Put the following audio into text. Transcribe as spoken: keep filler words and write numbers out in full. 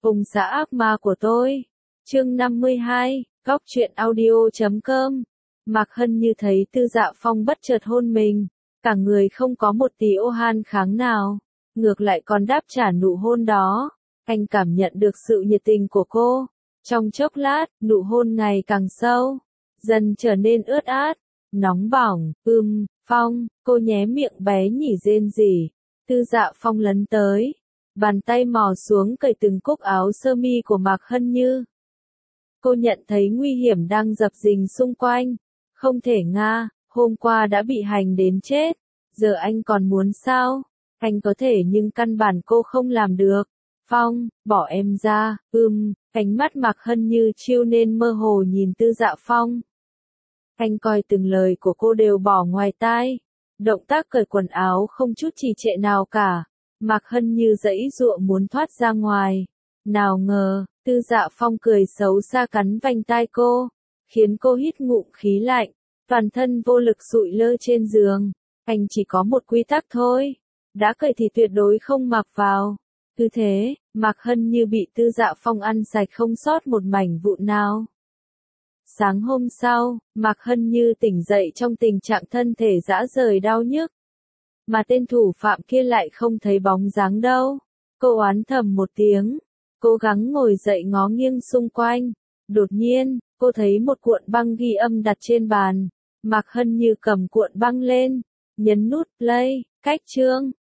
Cùng xã ác ma của tôi. Chương năm mươi hai, góc truyện audio chấm com. Mạc Hân Như thấy Tư Dạ Phong bất chợt hôn mình, cả người không có một tí ô han kháng nào, ngược lại còn đáp trả nụ hôn đó. Anh cảm nhận được sự nhiệt tình của cô. Trong chốc lát, nụ hôn ngày càng sâu, dần trở nên ướt át, nóng bỏng. Ưm, Phong, cô nhé miệng bé nhỉ rên rỉ. Tư Dạ Phong lấn tới, bàn tay mò xuống cởi từng cúc áo sơ mi của Mạc Hân Như. Cô nhận thấy nguy hiểm đang dập dình xung quanh. Không thể nga, hôm qua đã bị hành đến chết, giờ anh còn muốn sao? Anh có thể nhưng căn bản cô không làm được. Phong, bỏ em ra. Ừm, ánh mắt Mạc Hân Như chiêu nên mơ hồ nhìn Tư Dạ Phong. Anh coi từng lời của cô đều bỏ ngoài tai. Động tác cởi quần áo không chút trì trệ nào cả. Mạc Hân Như giãy giụa muốn thoát ra ngoài. Nào ngờ, Tư Dạ Phong cười xấu xa cắn vành tai cô, khiến cô hít ngụm khí lạnh, toàn thân vô lực sụi lơ trên giường. Anh chỉ có một quy tắc thôi, đã cởi thì tuyệt đối không mặc vào. Cứ thế, Mạc Hân Như bị Tư Dạ Phong ăn sạch không sót một mảnh vụn nào. Sáng hôm sau, Mạc Hân Như tỉnh dậy trong tình trạng thân thể rã rời đau nhức. Mà tên thủ phạm kia lại không thấy bóng dáng đâu. Cô oán thầm một tiếng, cố gắng ngồi dậy ngó nghiêng xung quanh. Đột nhiên, cô thấy một cuộn băng ghi âm đặt trên bàn. Mạc Hân Như cầm cuộn băng lên, nhấn nút play, cách chương.